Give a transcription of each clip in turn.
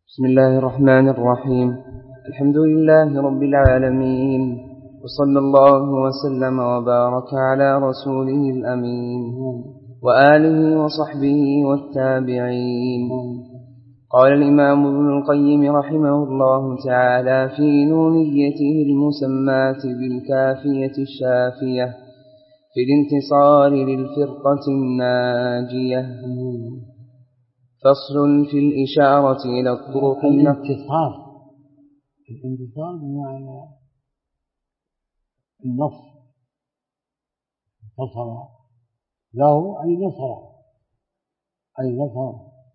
بسم الله الرحمن الرحيم. الحمد لله رب العالمين، وصلى الله وسلم وبارك على رسوله الأمين وآله وصحبه والتابعين. قال الإمام ابن القيم رحمه الله تعالى في نونيته المسماة بالكافية الشافية في الانتصار للفرقة الناجية: فصل في الإشارة إلى الطرق. الانتصار بمعنى النصر، انتصر له أي نصر،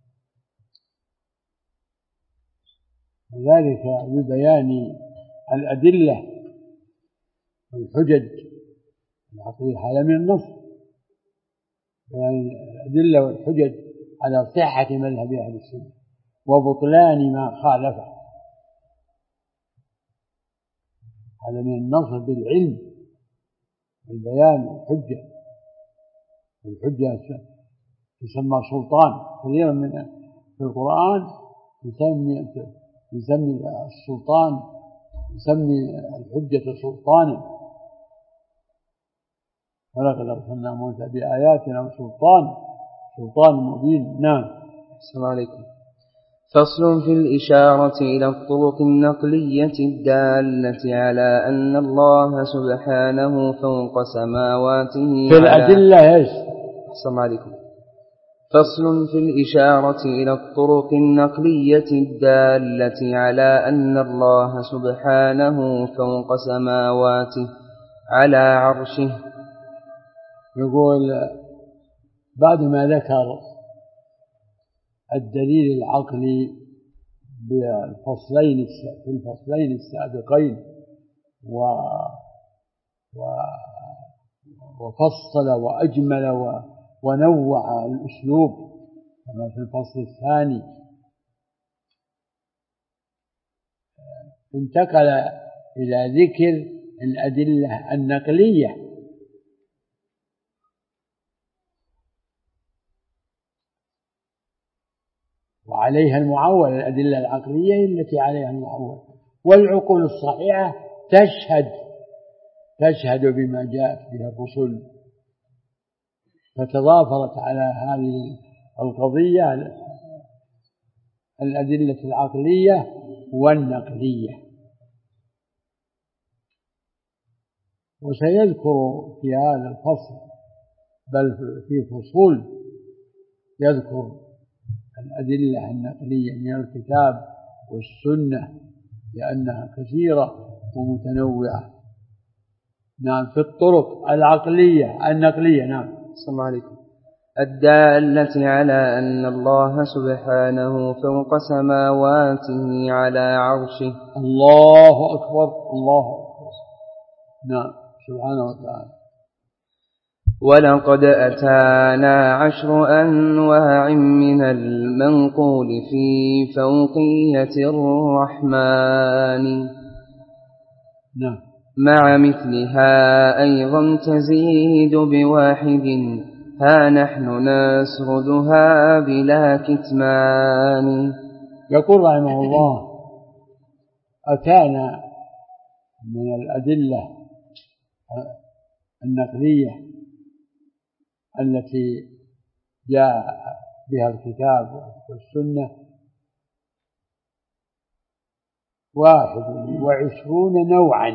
وذلك ببيان الأدلة والحجج العقلية. هذا من النصر، بيان الأدلة والحجج على صحة مذهب أهل السنة وبطلان ما خالفه. هذا من النصر بالعلم والبيان والحجة تسمى سلطان. كثيرا من في القرآن يسمي السلطان، يسمي الحجة سلطانا. ولقد أرسلنا موسى بآياتنا سلطان مبين. نعم. السلام عليكم. فصل في الإشارة إلى الطرق النقلية الدالة على أن الله سبحانه فوق سماواته في الأدلة. السلام عليكم. فصل في الإشارة إلى الطرق النقلية الدالة على أن الله سبحانه فوق سماواته على عرشه. يقول بعد ما ذكر الدليل العقلي في الفصلين السابقين وفصل وأجمل ونوع الأسلوب كما في الفصل الثاني، انتقل إلى ذكر الأدلة النقلية وعليها المعول. الأدلة العقلية التي عليها المعول، والعقول الصحيحة تشهد بما جاءت به الرسل، فتضافرت على هذه القضية الأدلة العقلية والنقلية. وسيذكر في هذا الفصل، بل في فصول، يذكر الأدلة النقلية من الكتاب والسنة لأنها كثيرة ومتنوعة. نعم. في الطرق العقلية النقلية. نعم. السلام عليكم. الدالة على أن الله سبحانه فوق سماواته على عرشه. الله أكبر، الله أكبر. نعم، سبحانه وتعالى. ولقد أتانا 10 أنواع من المنقول في فوقية الرحمن. نعم. مع مثلها أيضا تزيد بواحد، ها نحن نسردها بلا كتمان. يقول رحمه الله: أتانا من الأدلة النقلية التي جاء بها الكتاب والسنة 21 نوعا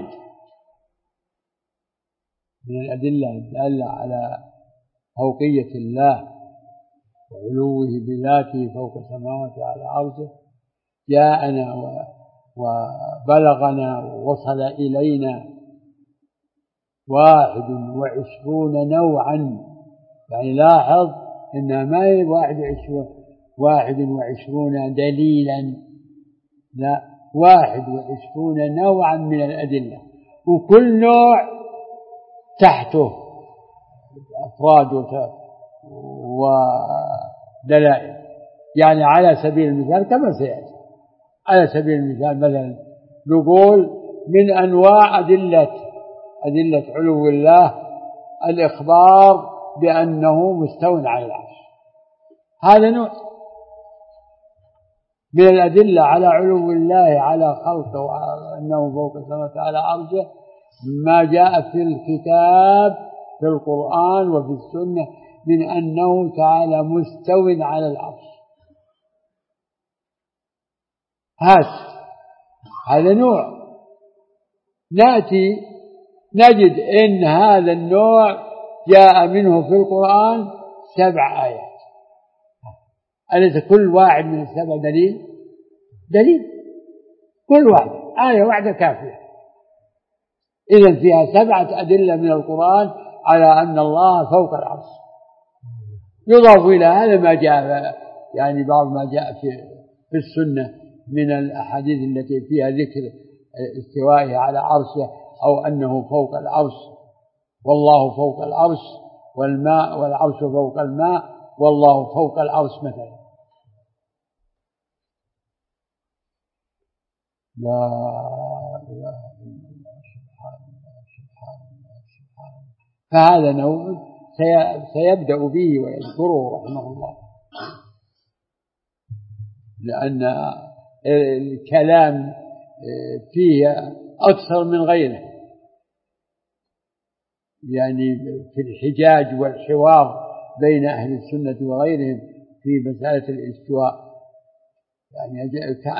من الأدلة الدالة على فوقية الله وعلوه بذاته فوق سماواته على عرشه. جاءنا وبلغنا ووصل إلينا 21 نوعا. يعني لاحظ إنها ما هي 21 دليلا، لا، 21 نوعا من الأدلة، وكل نوع تحته أفراد ودلائل. يعني على سبيل المثال كما سيأتي، على سبيل المثال مثلا نقول من أنواع أدلة علو الله الإخبار بأنه مستوٍ على العرش. هذا نوع. من الأدلة على علو الله على خلقه وأنه فوق السماوات على عرشه ما جاء في الكتاب في القرآن وفي السنة من أنه تعالى مستو على العرش. هذا نوع نأتي نجد إن هذا النوع جاء منه في القرآن 7 آيات. أليس كل واحد من ال7 دليل كل واحد آية واحدة كافية. إذن فيها 7 أدلة من القرآن على أن الله فوق العرش. يضاف إلى هذا ما جاء يعني بعض ما جاء في السنة من الأحاديث التي فيها ذكر استوائه على عرشه أو أنه فوق العرش، والله فوق العرش والماء والعرش فوق الماء والله فوق العرش مثلا. لا إله إلا الله سبحان الله سبحان الله سبحان الله. فهذا نوع سيبدأ به ويذكره رحمه الله، لأن الكلام فيه أكثر من غيره، يعني في الحجاج والحوار بين أهل السنة وغيرهم في مسألة الاستواء، يعني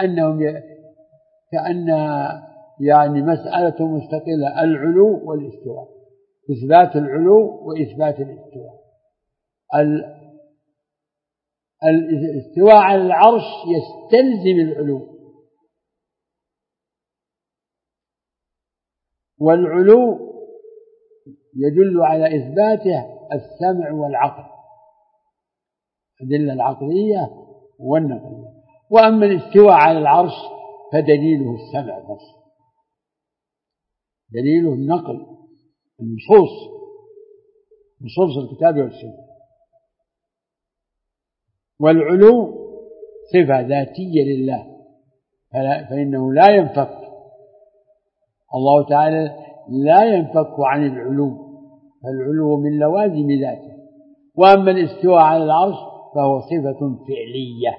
كأن يعني مسألة مستقلة، العلو والاستواء، إثبات العلو وإثبات الاستواء. الاستواء على العرش يستلزم العلو، والعلو يدل على إثباته السمع والعقل، الأدلة العقلية والنقلية. وأما الاستواء على العرش فدليله السمع بس، دليله النقل، نصوص الكتاب والسنة. والعلو صفة ذاتية لله فإنه لا ينفك، الله تعالى لا ينفك عن العلو، فالعلو من لوازم ذاته. وأما الاستواء على العرش فهو صفة فعلية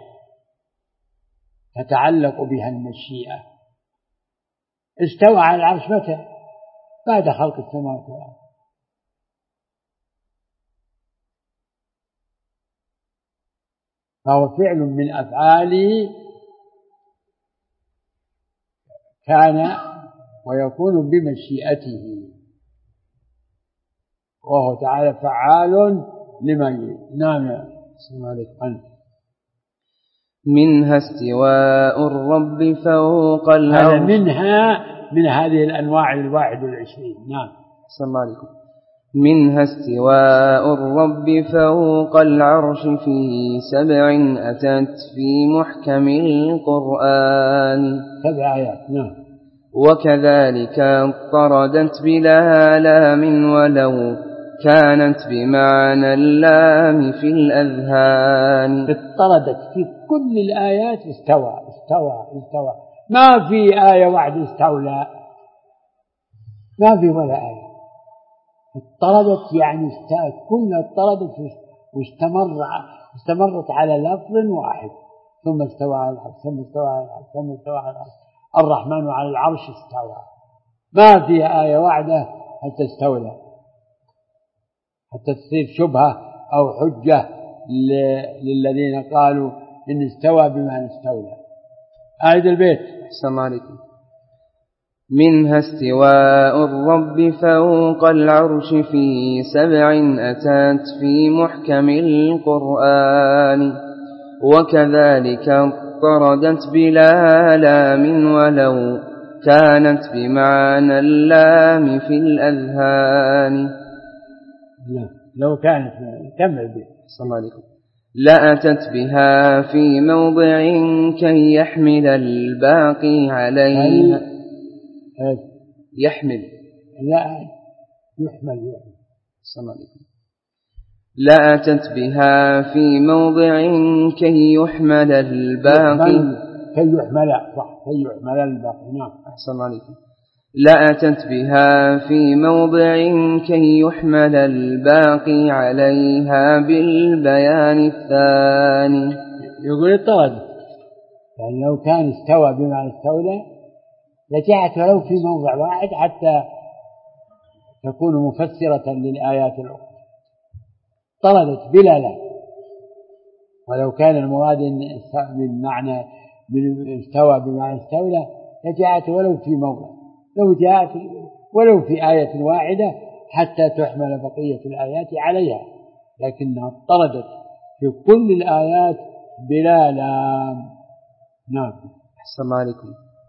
تتعلق بها المشيئة. استوى على العرش متى؟ بعد خلق السماوات والأرض. فهو فعل من أفعاله كان ويكون بمشيئته، وهو تعالى فعال لما يريد. نعم. السلام عليكم. منها استواء الرب فوق العرش. هذا من هذه الأنواع 21. نعم. السلام عليكم. منها استواء الرب فوق العرش في 7 أتت في محكم القرآن. 7 آيات. نعم. وكذلك اضطردت بلا لام ولو كانت بمعنى اللام في الأذهان. اضطردت في كل الآيات استوى. ما في آية واحدة استولى، ما في ولا آية. اضطردت يعني كلها اضطردت واستمرت على لفظ واحد، ثم استوى على العرش ثم استوى على العرش ثم استوى على العرش، الرحمن على العرش استوى. ما في آية واحدة حتى استولى، حتى تصير شبهة أو حجة للذين قالوا إن استوى بمعنى استولى. أعيد البيت. السلام عليكم. منها استواء الرب فوق العرش في 7 أتت في محكم القرآن. وكذلك اضطردت بلا لام ولو كانت بمعنى اللام في الأذهان. لو كانت كمل به. السلام عليكم. لأتت بها في موضع كي يحمل الباقي عليها. يحمل. السلام عليكم. لأتت بها في موضع كي يحمل الباقي. كي يحمل الباقي. نعم. السلام عليكم. لأتت بها في موضع كي يحمل الباقي عليها بالبيان الثاني. يقول اضطرد يعني لو كان استوى بمعنى استولى لجاءت ولو في موضع واحد حتى تكون مفسرة للآيات الأخرى، طردت بلا لا. ولو كان المراد من معنى من استوى بمعنى استولى لجاءت ولو في موضع، لو جاءت ولو في آية واحدة حتى تحمل بقية الآيات عليها، لكنها طردت في كل الآيات بلا لام. نعم. أحسن عليكم.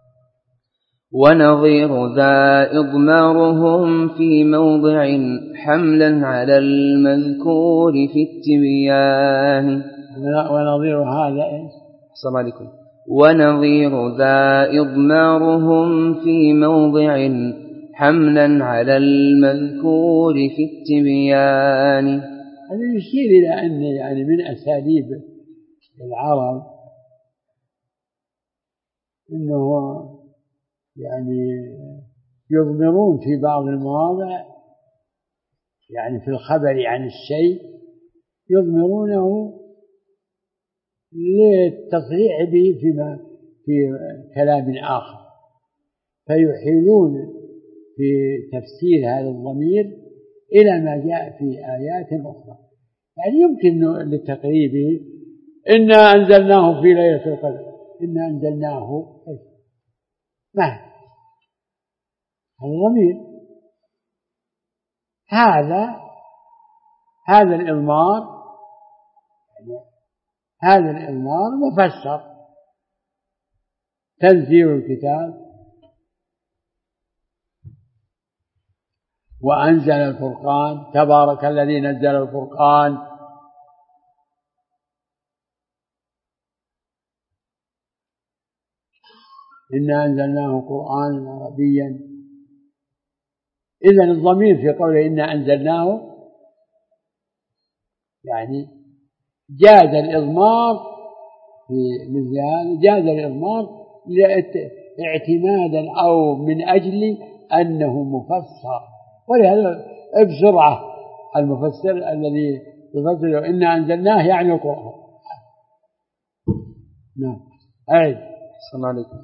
ونظير ذا إضمارهم في موضع حملا على المذكور في التبيان. ونظير هذا أحسن عليكم. ونظير ذا إضمارهم في موضع حملا على المذكور في التبيان. هذا يشير إلى أن يعني من أساليب العرب إنه يعني يضمرون في بعض المواضع، يعني في الخبر عن الشيء يضمرونه للتصريح به في كلام آخر، فيحيلون في تفسير هذا الضمير إلى ما جاء في آيات أخرى. يعني يمكن لتقريبه إنا أنزلناه في ليلة القدر، إنا أنزلناه ما هذا الضمير، هذا الإضمار، هذا الإضمار مفسر. تنزيل الكتاب وأنزل الفرقان، تبارك الذي نزل الفرقان، إنا أنزلناه قرآنا عربيا. إذن الضمير في قوله إنا أنزلناه يعني جاز الإضمار في مثل هذا، جاز الإضمار اعتمادا أو من أجل أنه مفسر. ولهذا بسرعة المفسر الذي يفسر إنا أنزلناه يعني القرآن. نعم. أعد. السلام عليكم.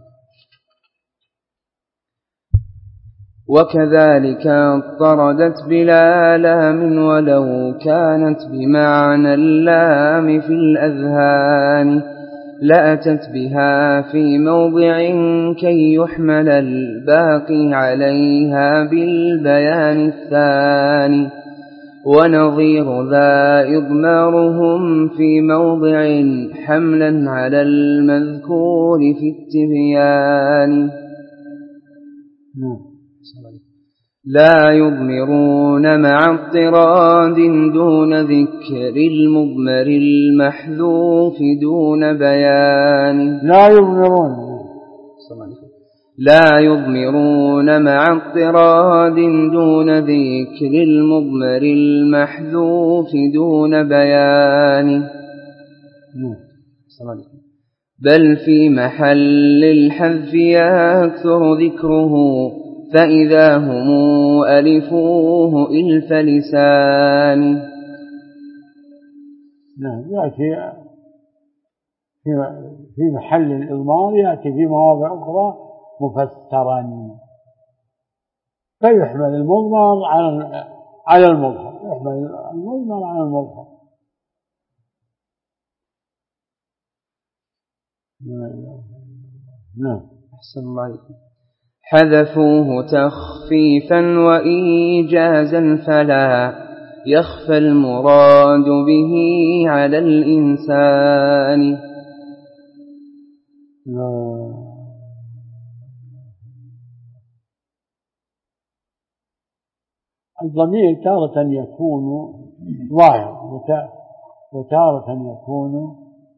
وكذلك طردت بلا لام ولو كانت بمعنى اللام في الأذهان، لأتت بها في موضع كي يحمل الباقي عليها بالبيان الثاني. ونظير ذا إضمارهم في موضع حملا على المذكور في التبيان. لا يضمرون مع اضطراد دون ذكر المضمر المحذوف دون بيان. لا يضمرون مع اضطراد دون ذكر المضمر المحذوف دون بيان. بل في محل الحذف يكثر ذكره فإذا هم ألفوه إلف لسان. نعم. يأتي في محل الإضمار، يأتي في مواضع أخرى مفسرا، فيحمل المضمر على المظهر، يحمل المضمر على المظهر. نعم. أحسن الله عليكم. حذفوه تخفيفا وإيجازا فلا يخفى المراد به على الإنسان. الضمير تارة يكون ظاهر وتارة يكون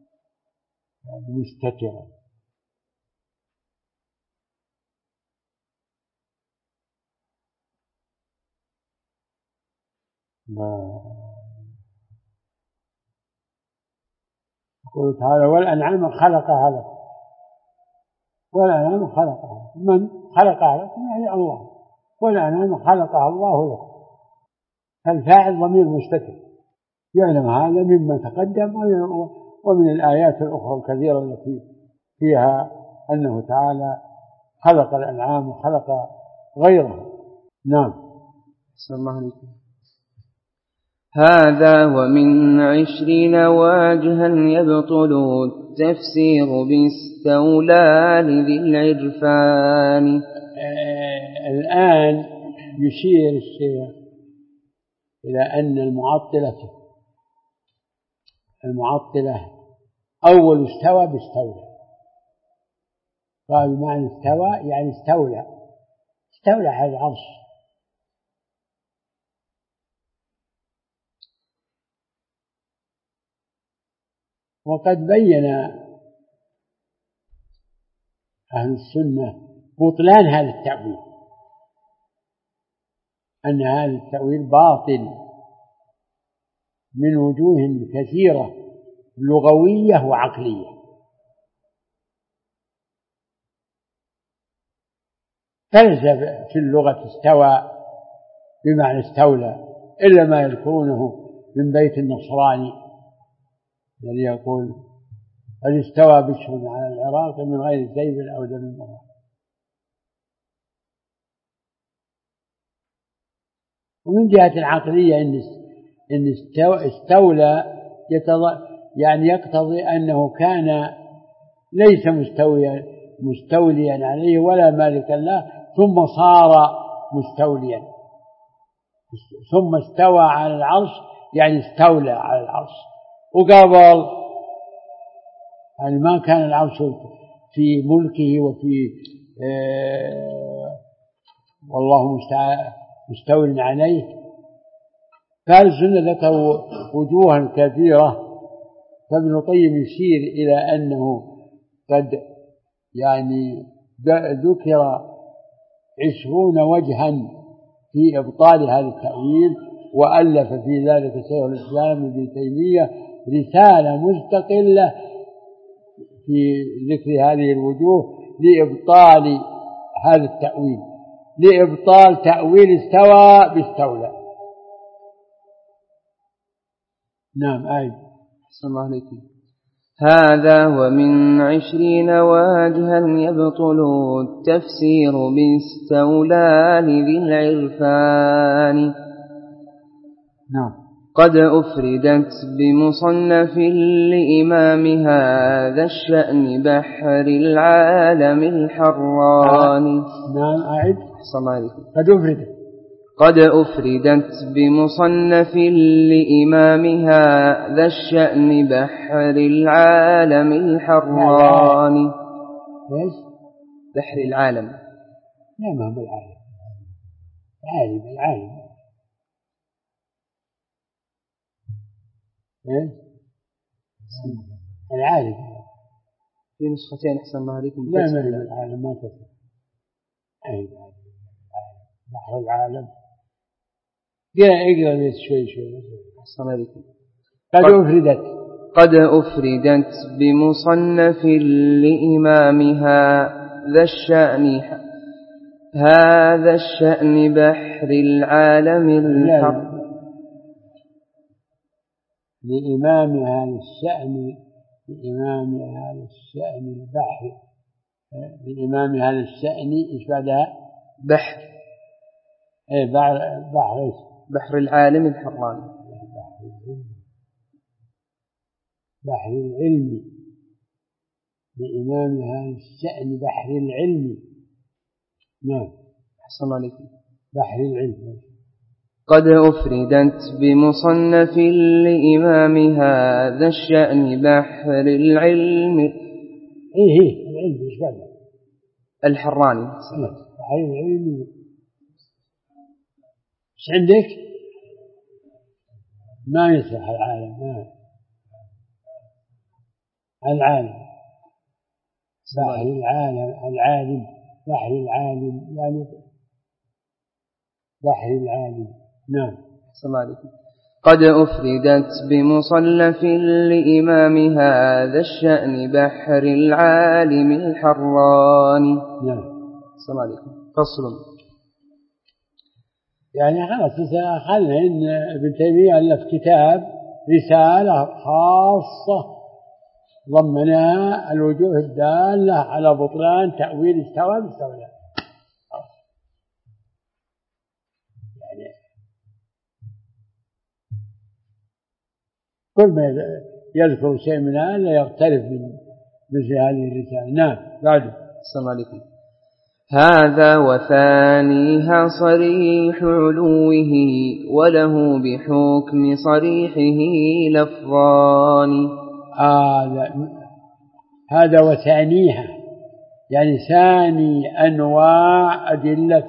مستترا. يقول تعالى والأنعام خلقها لكم، والأنعام خلقها، من خلقها لكم يعني الله، والأنعام خلقها الله لكم، فالفاعل ضمير مستتر. يعلم هذا مما تقدم ومن الآيات الأخرى الكثيرة التي فيها أنه تعالى خلق الأنعام وخلق غيرها. نعم. أحسن الله عليكم. هذا ومن 20 وجها يبطل التفسير باستولى لذي العرفان. الآن يشير الشيخ إلى أن المعطلة أول استوى باستولى، قالوا معنى استوى يعني استولى على العرش. وقد بين أهل السنة بطلان هذا التأويل، أن هذا التأويل باطل من وجوه كثيرة لغوية وعقلية. فليس في اللغة استوى بمعنى استولى إلا ما يذكرونه من بيت النصراني الذي يقول قد استوى بشر على العراق من غير سيف أو دم مرة. ومن جهة العقلية إن استولى يعني يقتضي أنه كان ليس مستوليا عليه ولا مالكا له، ثم صار مستوليا، ثم استوى على العرش يعني استولى على العرش. وقبل يعني ما كان العرش في ملكه وفي والله مستول عليه. فهذه السنة ذكروا وجوها كثيرة، فابن القيم يشير إلى أنه قد يعني ذكر 20 وجها في إبطال هذا التأويل، وألف في ذلك شيخ الإسلام ابن تيمية رسالة مستقلة في ذكر هذه الوجوه لإبطال هذا التأويل، لإبطال تأويل استوى باستولى. نعم. أحسن الله عليكم. هذا ومن 20 وجها يبطل التفسير باستولى لذي العرفان. نعم. قد أفردت بمصنف لإمام هذا الشأن بحر العالم الحران. نعم. أعد. أحسن الله عليكم. قد أفردت بمصنف لإمام هذا الشأن بحر العالم الحران. ايش؟ بحر العالم. لا، ما هو العالم. العالم. ايش؟ العالم. في نسختين أحسن الله عليكم. لا، ما هو العالم، ما تصل. بحر العالم. اقرأ شوي. أحسن الله عليكم. قد أفردت بمصنف لإمام هذا الشأن بحر العالم الحر. لإمام هذا الشأن البحر. لإمام هذا الشأن إيش بعدها؟ بحر. بحر العالم الحران. بحر العلم. لإمام هذا الشأن بحر العلم. نعم. أحسن الله عليكم. بحر العلم. قد أفردت بمصنف لإمام هذا الشأن بحر العلم. العلم إيش بعد؟ الحراني. بحر العلم. إيش عندك؟ ما يصلح العالم. العالم. بحر العالم. بحر العالم يعني بحر العالم. نعم. السلام عليكم. قد أفردت بمصنف لإمام هذا الشأن بحر العالم الحران. نعم. السلام عليكم. فصل. يعني خلاص أخذنا إن ابن تيمية ألف كتاب رسالة خاصة ضمنها الوجوه الدالة على بطلان تأويل استوى باستولى. يعني كل ما يذكر شيء من هذا يقترف من مثل هذه الرسالة. نعم. بعد. السلام عليكم. هذا وثانيها صريح علوه وله بحكم صريحه لفظان. هذا وثانيها يعني ثاني أنواع أدلة،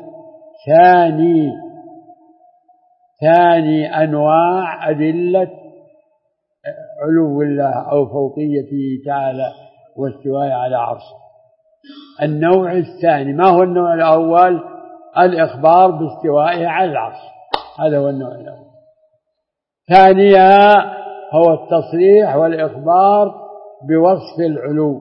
ثاني أنواع أدلة علو الله أو فوقيته تعالى واستواء على عرشه. النوع الثاني. ما هو النوع الأول؟ الإخبار باستوائه على العرش، هذا هو النوع الأول. ثانيها هو التصريح والإخبار بوصف العلو،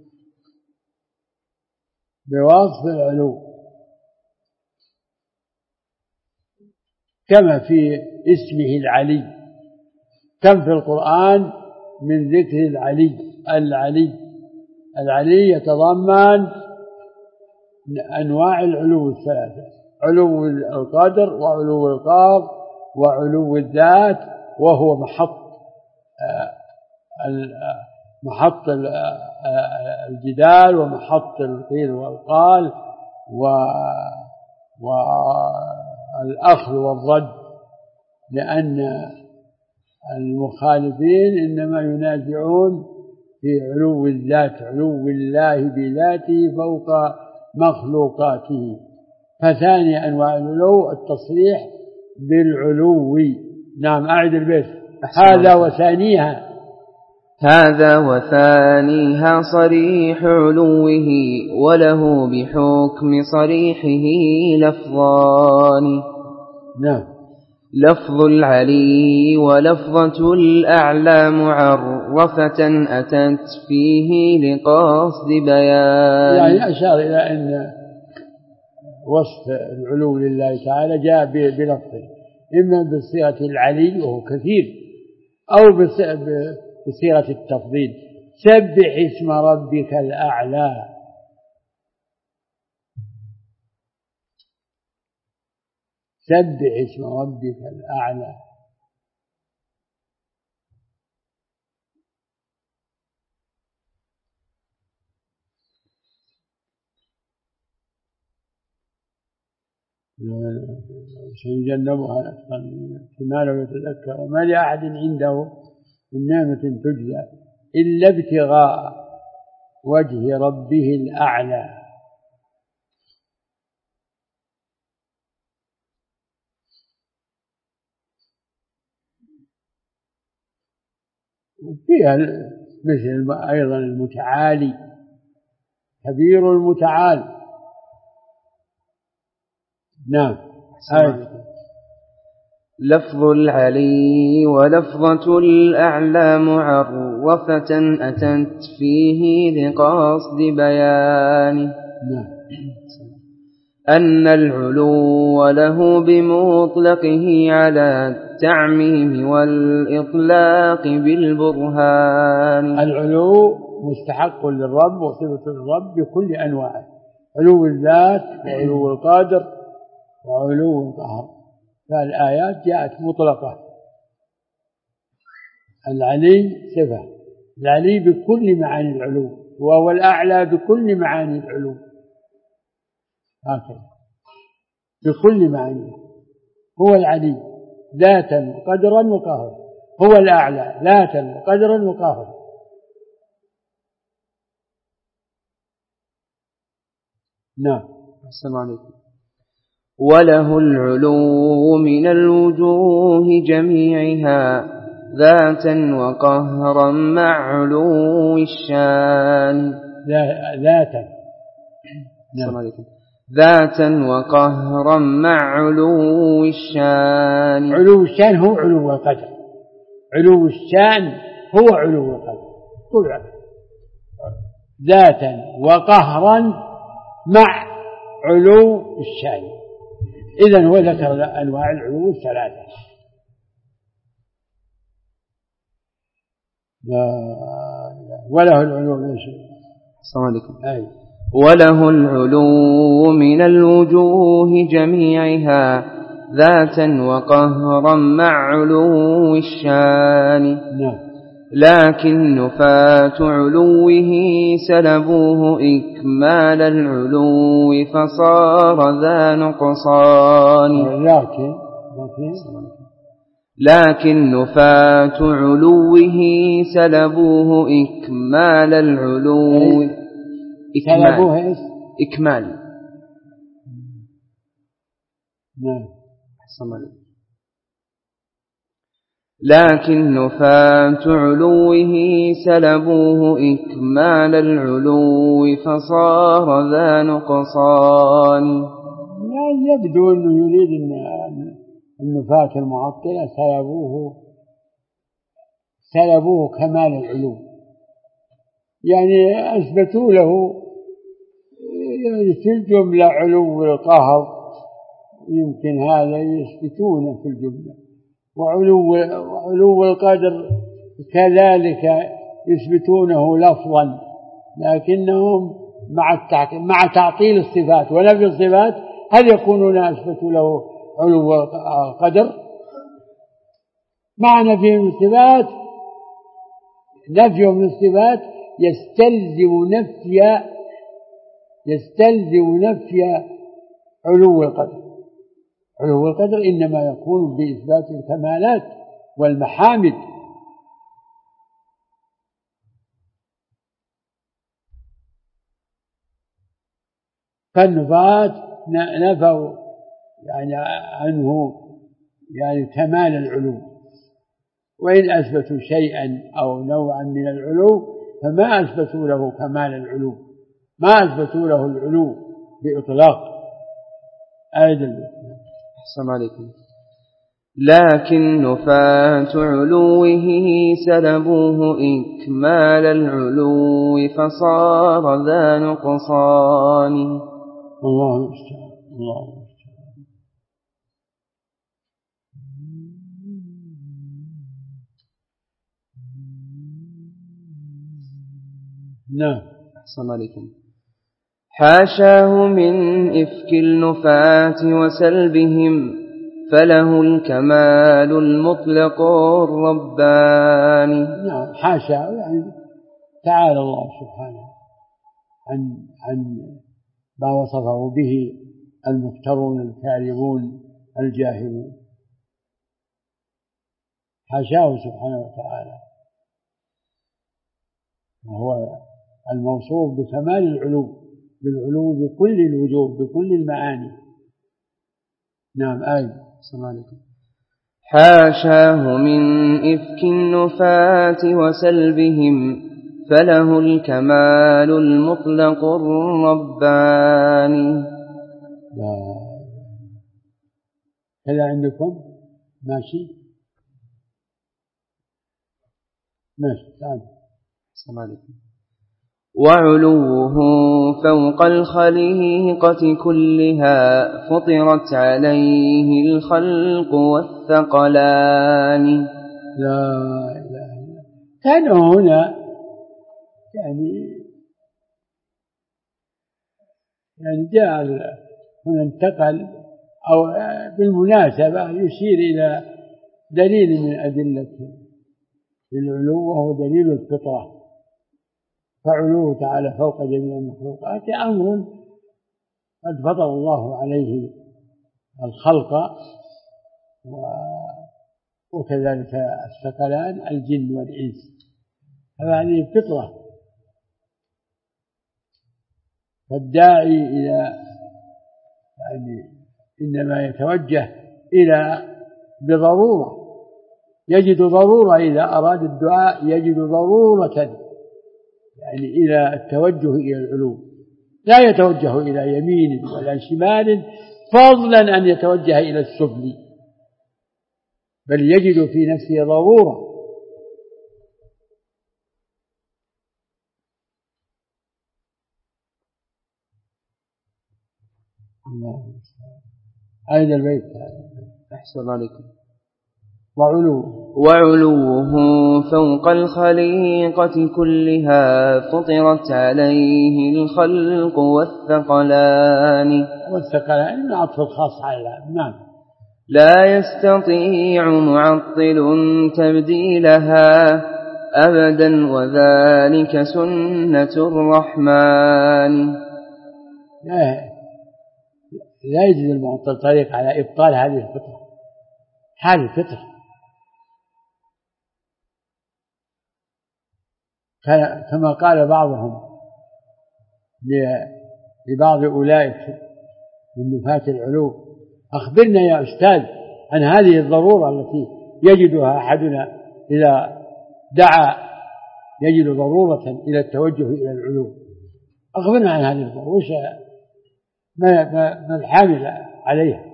كما في اسمه العلي. كم في القرآن من ذكر العلي يتضمن أنواع العلو الثلاثة: علو القدر وعلو القهر وعلو الذات، وهو محط الجدال ومحط القيل والقال والأخذ والرد، لأن المخالفين إنما ينازعون في علو الذات، علو الله بذاته فوق مخلوقاته. فثاني أنواع العلو التصريح بالعلو. نعم. أعد البيت. هذا وثانيها صريح علوه وله بحكم صريحه لفظان. نعم. لفظ العلي ولفظة الأعلى معرفة أتت فيه لقصد بيان. يعني أشار إلى أن وصف العلو لله تعالى جاء بلفظه، إما بصيغة العلي وهو كثير، أو بصيغة التفضيل: سبح اسم ربك الأعلى. سبح اسم ربك الأعلى. سيجنبها الأتقى كما لو يتذكر وما لأحد عنده من نعمة تجزى إلا ابتغاء وجه ربه الأعلى. وفيها مثل أيضا المتعالي، كبير المتعال. نعم. لفظ العلي ولفظة الأعلى معرفة أتت فيه لقصد بيان. نعم. أن العلو له بمطلقه على التعميم والإطلاق بالبرهان. العلو مستحق للرب وصفة للرب بكل أنواعه: علو الذات وعلو القادر وعلو القهر. فالآيات جاءت مطلقة. العلي صفة، العلي بكل معاني العلو، وهو الأعلى بكل معاني العلو، هكذا بكل معاني. هو العلي ذاتا وقدرا وقهرا، هو الأعلى ذاتا وقدرا وقهرا. نعم. السلام عليكم. وله العلو من الوجوه جميعها ذاتا وقهرا مع علو الشان. ذاتا. السلام عليكم. ذاتا وقهرا مع علو الشان. علو الشان هو علو القدر، علو الشان هو علو القدر. ذاتا وقهرا مع علو الشان. إذن هو ذكر أنواع العلو الثلاثة: لا إله وله العلو. السلام عليكم. وله العلو من الوجوه جميعها ذاتا وقهرا مع علو الشان. لكن نفاة علوه سلبوه إكمال العلو فصار ذا نقصان. لكن نفاة علوه سلبوه إكمال العلو. إكمال. لكن نفاة علوه سلبوه إكمال العلو فصار ذا نقصان. لا يبدو أنه يريد أن النفاة المعطلة سلبوه كمال العلو، يعني أثبتوا له في الجملة علو القهر، يمكن هذا يثبتونه في الجملة، وعلو القدر كذلك يثبتونه لفظا، لكنهم مع تعطيل الصفات ونفي الصفات هل يكونون أثبتوا له علو القدر؟ مع نفيهم الصفات، نفيهم الصفات يستلزم نفي علو القدر. علو القدر إنما يكون بإثبات الكمالات والمحامد. فالنفاة نفوا يعني عنه يعني كمال العلو، وإن أثبتوا شيئا أو نوعا من العلو فما أثبتوا له كمال العلو، ما أثبتوا له العلو بإطلاق. السلام عليكم. لكن نفاة علوه سلبوه إكمال العلو فصار ذا نقصان. الله المستعان. الله المستعان. نعم. السلام عليكم. حاشاه من إفك النفاة وسلبهم فله الكمال المطلق الرباني. نعم، حاشاه يعني تعالى الله سبحانه عن ما وصفه به المفترون الكاذبون الجاهلون. حاشاه سبحانه وتعالى، وهو الموصوف بكمال العلو، بالعلو بكل الوجوه بكل المعاني. نعم. السلام عليكم. حاشاه من إفك النفاة وسلبهم فله الكمال المطلق الرباني. لا كذا عندكم ماشي. السلام عليكم. وعلوه فوق الخليقة كلها فطرت عليه الخلق والثقلان. لا إله إلا كان هنا يعني جاء هنا انتقل، أو بالمناسبة يشير إلى دليل من أدلة العلو وهو دليل الفطرة. فعلوه تعالى فوق جميع المخلوقات أمر قد فطر الله عليه الخلق، وكذلك الثقلان الجن والإنس، هذه فطرة. فالداعي إلى يعني إنما يتوجه إلى بضرورة، يجد ضرورة إذا أراد الدعاء، يجد ضرورة يعني إلى التوجه إلى العلو، لا يتوجه إلى يمين ولا شمال فضلا أن يتوجه إلى السفل، بل يجد في نفسه ضرورة. الله أين البيت؟ أحسن عليكم. وعلوه فوق الخليقة كلها فطرت عليه الخلق والثقلان من عطف الخاص على. نعم. لا يستطيع معطل تبديلها أبدا وذلك سنة الرحمن. لا يجوز المعطل طريق على إبطال هذه الفطرة. هذه الفطرة كما قال بعضهم لبعض أولئك من نفاة العلوم: أخبرنا يا أستاذ عن هذه الضرورة التي يجدها أحدنا إذا دعا يجد ضرورة إلى التوجه إلى العلوم. أخبرنا عن هذه الضرورة، وش ما الحامل عليها؟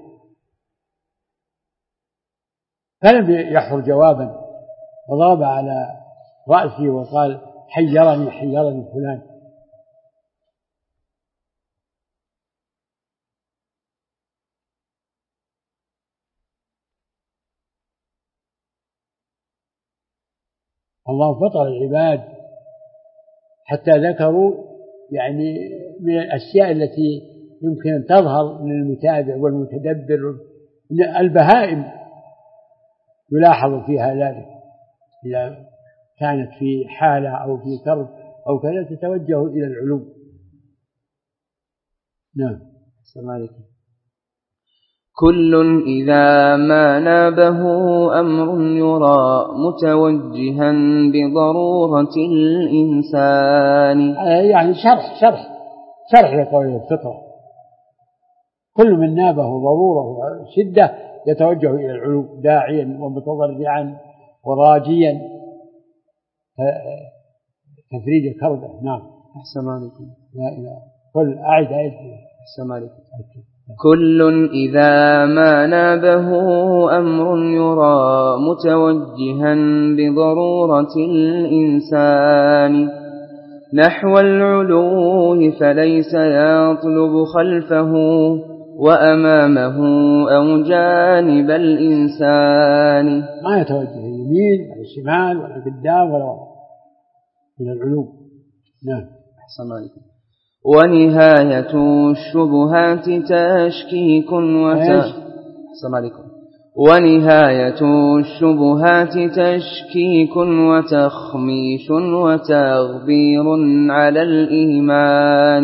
فلم يحر جوابا، وضرب على رأسي وقال: حيرني فلان. الله فطر العباد حتى ذكروا يعني من الأشياء التي يمكن أن تظهر للمتابع والمتدبر. البهائم يلاحظ فيها ذلك، إذا كانت في حالة أو في كرب أو كذا تتوجه إلى العلوم. نعم. السلام عليكم. كل إذا ما نابه أمر يرى متوجها بضرورة الإنسان. يعني شرح لقول الفطرة. كل من نابه ضرورة وشدة يتوجه إلى العلوم داعيا ومتضرعا وراجيا تفريج كربه. نعم. أحسن عليكم. لا إله. قل أعد. أحسن عليكم. كل إذا ما نابه أمر يرى متوجها بضرورة الإنسان نحو العلو فليس يطلب خلفه وأمامه أو جانب الإنسان. ما يتوجه يمين ولا شمال ولا قدام ولا ورا، إلى العلو. نعم. أحسن عليكم. ونهاية الشبهات تشكيك ونهاية الشبهات تشكيك وتخميش وتغبير على الإيمان.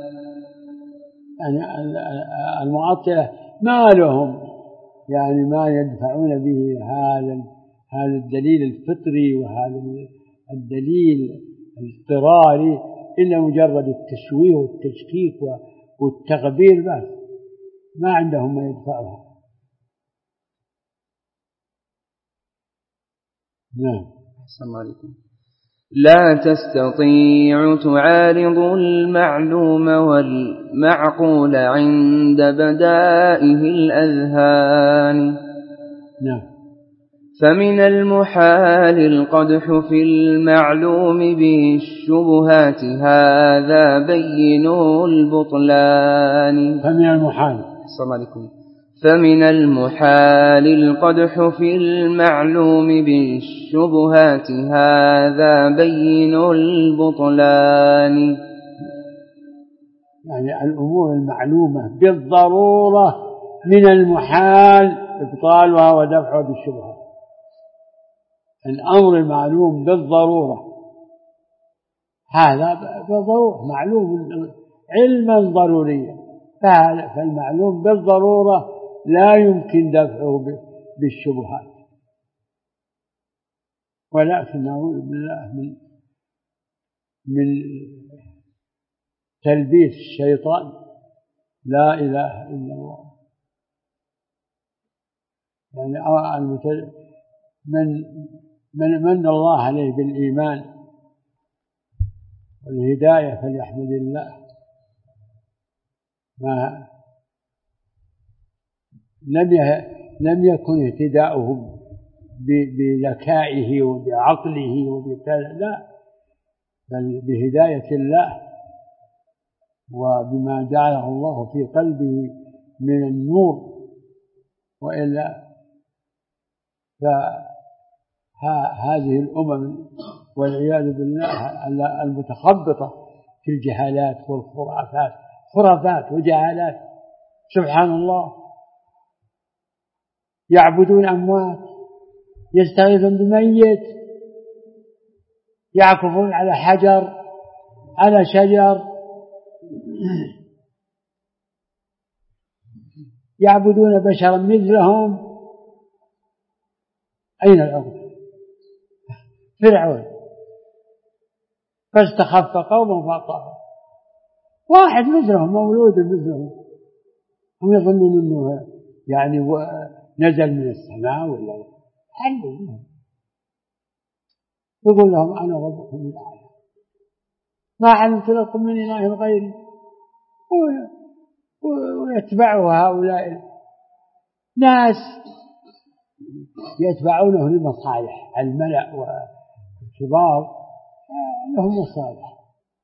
يعني المعطلة ما لهم يعني ما يدفعون به هذا الدليل الفطري وهذا الدليل الاضطراري إلا مجرد التشويه والتشكيك والتغبير بس، ما عندهم ما يدفعها. نعم. السلام عليكم. لا تستطيع تعارض المعلوم والمعقول عند بدائه الأذهان. نعم. فمن المحال القدح في المعلوم بالشبهات هذا بين البطلان. فمن المحال القدح في المعلوم بالشبهات هذا بين البطلان. يعني الأمور المعلومة بالضرورة من المحال إبطالها ودفعها بالشبهات. الأمر المعلوم بالضرورة هذا بالضرورة معلوم علما ضروريا، فالمعلوم بالضرورة لا يمكن دفعه بالشبهات. ولكن نعوذ بالله من تلبيس الشيطان. لا إله إلا الله. يعني من الله عليه بالإيمان والهداية فليحمد الله. ما لم يكن اهتداؤهم بذكائه وبعقله وبكذا، لا، بل بهداية الله وبما جعله الله في قلبه من النور. وإلا فهذه الأمم والعياذ بالله المتخبطة في الجهالات والخرافات، خرافات وجهالات، سبحان الله، يعبدون أموات، يستغيثون بميت، يعكفون على حجر، على شجر، يعبدون بشرا مثلهم. أين العقل؟ فرعون فاستخف قوما فأطاعوه، واحد مثلهم، مولود مثلهم، هم يظنون أنه يعني نزل من السماء ولا حلوا، يقول لهم أنا ربكم الأعلى ما علمت لكم من إله غيري، ويتبعوا هؤلاء ناس يتبعونه لمصالح الملأ والكبار، لهم مصالح،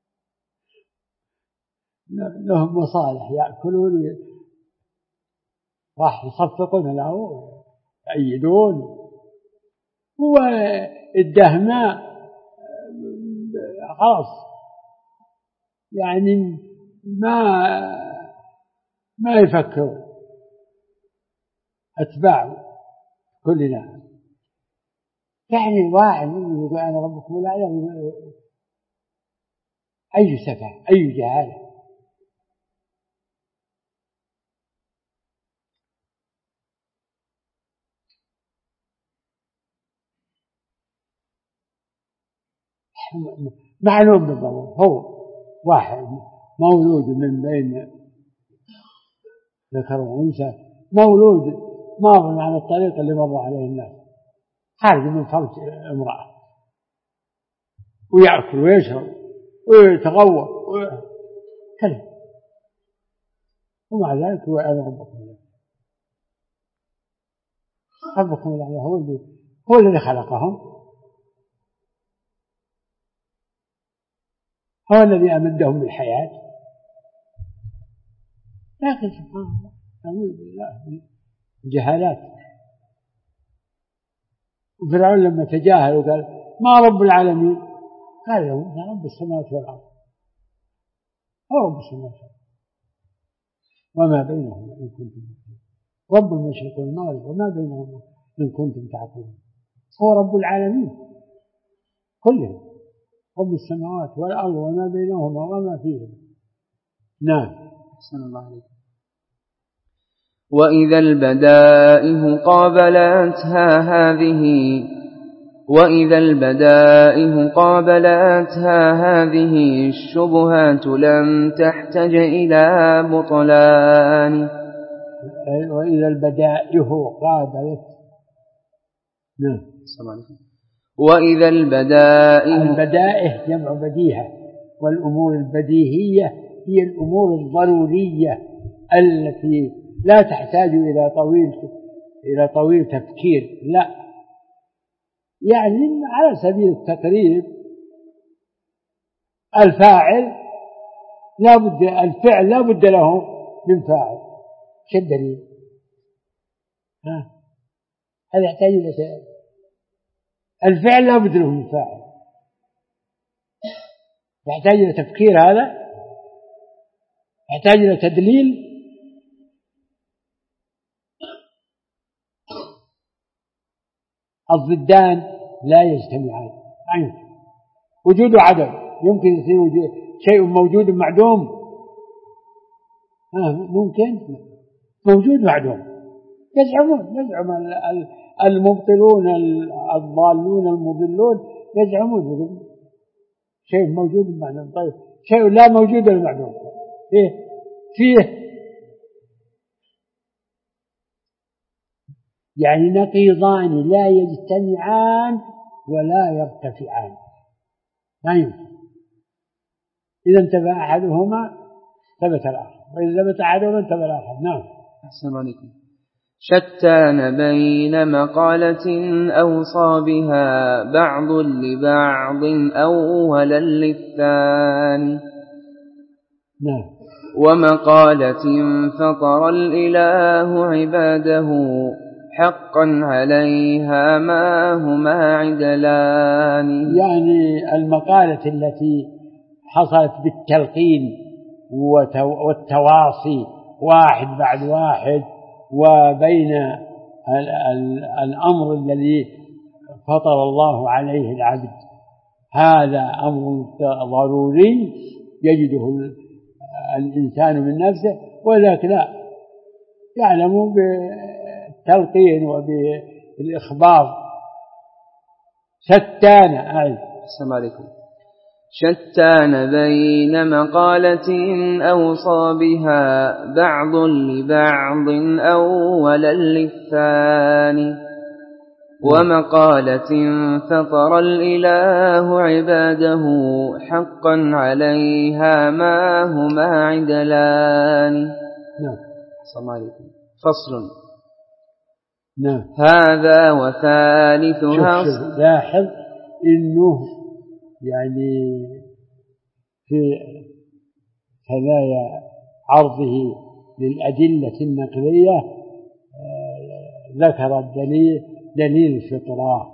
لهم مصالح يأكلون، راح يصفقون له يأيدون. والدهماء خلاص يعني ما يفكرون، أتباعه كلنا. يعني واحد يقول أنا ربكم الأعلى، أي سفه، أي جهالة. معلوم بالضبط، هو واحد مولود من بين ذكر وأنثى، مولود ماض على الطريق اللي مر عليه الناس، خارج من فرج امرأة، ويأكل ويشرب ويتغوط كلام، ومع ذلك هو أنا ربكم الله. ربكم الله هو الذي خلقهم، هو الذي أمدهم بالحياة، لكن سبحان الله أعوذ بالله جهالات. وفرعون لما تجاهل وقال ما رب العالمين، قال له رب السماوات والأرض، هو رب السماوات والأرض وما بينهما إن كنتم تعقلون، رب المشرق والمغرب وما بينهما إن كنتم تعقلون، هو رب العالمين كلهم، رب السماوات والأرض وما بينهما وما فيهما. نعم. أحسن الله عليك. وإذا البدائه قابلتها هذه الشبهات لم تحتج إلى بطلان. وإذا البدائه قابلت. نعم. وإذا البدائه جمع بديهة، والأمور البديهية هي الأمور الضرورية التي لا تحتاج إلى طويل تفكير، لا، يعني على سبيل التقريب الفاعل الفعل لا بد له من فاعل، شو الدليل؟ هذا يحتاج إلى شيء، الفعل لا بد له من فاعل، يحتاج إلى تفكير، هذا يحتاج إلى تدليل. الضدان لا يجتمعان، وجود وعدم، يمكن يصير شيء موجود معدوم، ممكن موجود معدوم. يزعم المبطلون الضالون المضلون، يزعمون شيء موجود معدوم. طيب شيء لا موجود المعدوم فيه يعني نقيضان لا يجتمعان ولا يرتفعان، لا يمكن. إذا انتبه أحدهما ثبت الآخر، وإذا ثبت أحدهما انتبه الآخر. نعم. أحسن عليكم. شتان بين مقالة أوصى بها بعض لبعض أولا للثاني. نعم. ومقالة فطر الإله عباده حقا عليها ما هما عدلان. يعني المقالة التي حصلت بالتلقين والتواصي واحد بعد واحد، وبين الأمر الذي فطر الله عليه العبد، هذا أمر ضروري يجده الإنسان من نفسه، وذاك لا يعلم بالتلقين وبالإخبار. شتان السلام عليكم. شتان بين مقالة أوصى بها بعض لبعض أولا للثاني، ومقالة فطر الإله عباده حقا عليها ما هما عدلان. السلام عليكم. فصل. هذا وثالثها. شوف لاحظ إنه يعني في هدايا عرضه للأدلة النقلية ذكر دليل الفطرة،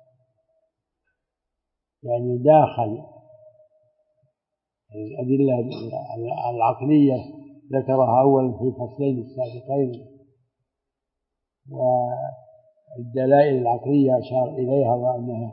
يعني داخل الأدلة العقلية ذكرها أولا في الفصلين السابقين، والدلائل العقلية أشار إليها وأنها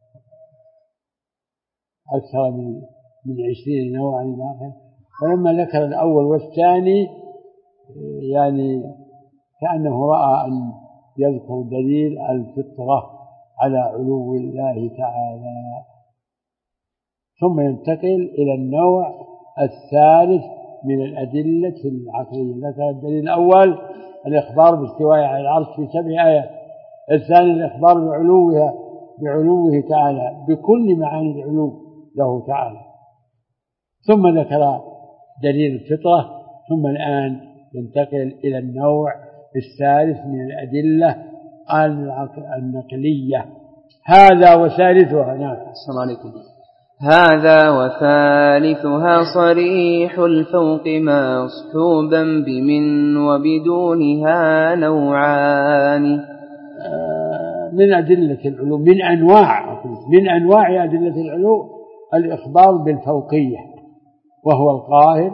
أكثر من 20 نوعا إلى آخره. فلما ذكر الأول والثاني يعني كأنه رأى أن يذكر دليل الفطرة على علو الله تعالى، ثم ينتقل إلى النوع الثالث من الأدلة العقلية. ذكر الدليل الأول الإخبار باستواء على العرش في 7 آيات، الثاني الإخبار بعلوه تعالى بكل معاني العلو له تعالى، ثم ذكر دليل الفطرة، ثم الآن ينتقل إلى النوع الثالث من الأدلة النقلية. هذا وثالثها. السلام عليكم. هذا وثالثها صريح الفوق مصحوبا بمن وبدونها نوعان. من أدلة العلو، من أنواع أدلة العلو الإخبار بالفوقية، وهو القاهر